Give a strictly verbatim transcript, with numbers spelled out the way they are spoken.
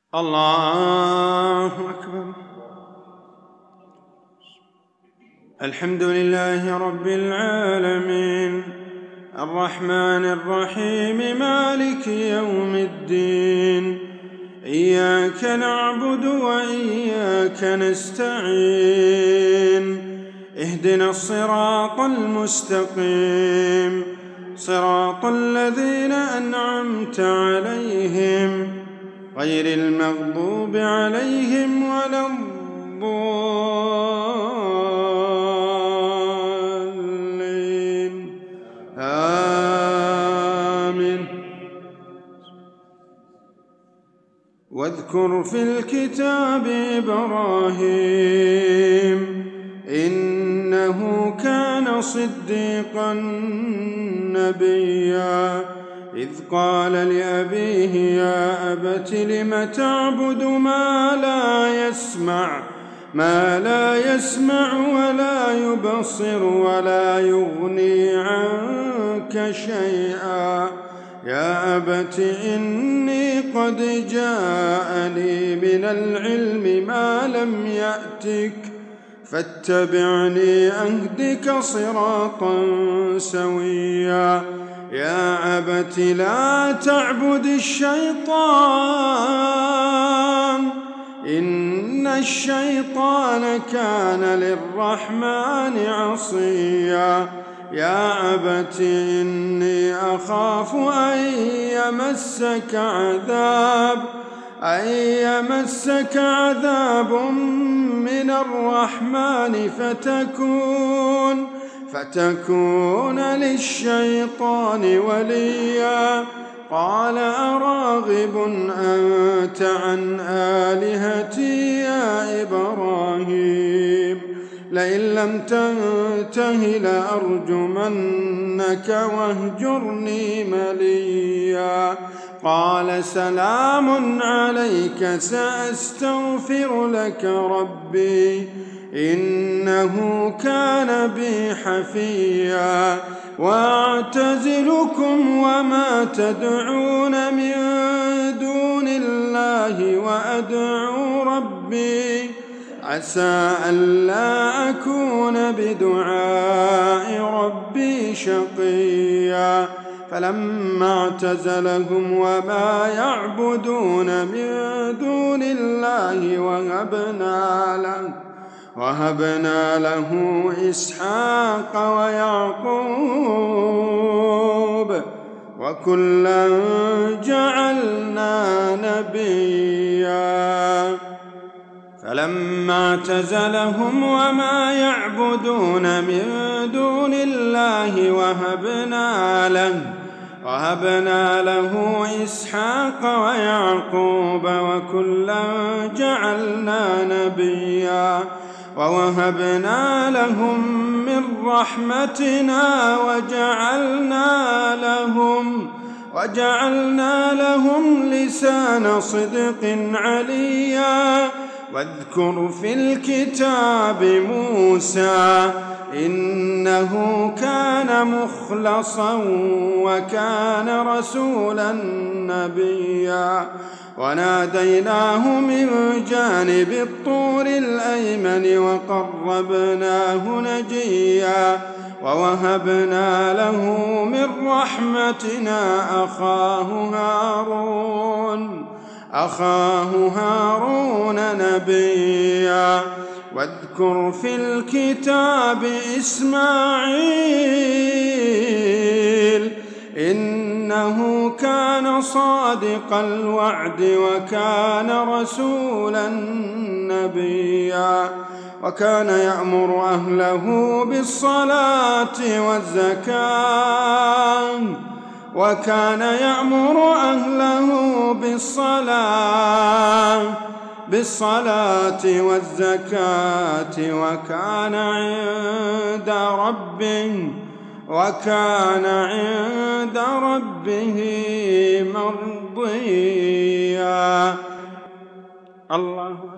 الله أكبر. الحمد لله رب العالمين الرحمن الرحيم مالك يوم الدين، إياك نعبد وإياك نستعين، اهدنا الصراط المستقيم صراط الذين أنعمت عليهم غير المغضوب عليهم ولا الضالين، آمين. واذكر في الكتاب إبراهيم إنه كان صديقا نبيا، إذ قال لأبيه يا أبت لم تعبد ما لا يسمع ما لا يسمع ولا يبصر ولا يغني عنك شيئا، يا أبت إني قد جاءني من العلم ما لم يأتك فاتبعني أهدك صراطا سويا، يا أبت لا تعبد الشيطان إن الشيطان كان للرحمن عصيا، يا أبت إني أخاف أن يمسك عذاب أن يمسك عذاب من الرحمن فتكون فتكون للشيطان وليا، قال أراغب أنت عن آلهتي يا إبراهيم لئن لم تنته لأرجمنك واهجرني مليا، قال سلام عليك سأستغفر لك ربي إنه كان بي حفيا، وأعتزلكم وما تدعون من دون الله وأدعو ربي عسى ألا أكون بدعاء ربي شقيا، فلما اعتزلهم وما يعبدون من دون الله وهبنا له وهبنا له إسحاق ويعقوب وكلا جعلنا نبيا، فلما اعتزلهم وما يعبدون من دون الله وهبنا له وهبنا له إسحاق ويعقوب وكلا جعلنا نبيا، ووهبنا لهم من رحمتنا وجعلنا لهم وجعلنا لهم لسان صدق عليا، واذكر في الكتاب موسى إنه كان مخلصا وكان رسولا نبيا، وناديناه من جانب الطور الأيمن وقربناه نجيا، ووهبنا له من رحمتنا أخاه هارون أخاه هارون نبيا، واذكر في الكتاب إسماعيل إنه كان صادق الوعد وكان رسولا نبيا، وكان يأمر أهله بالصلاة والزكاة وكان يأمر أهله بالصلاة بالصلاة والزكاة وكان عند ربه وكان عند ربه مرضيا. الله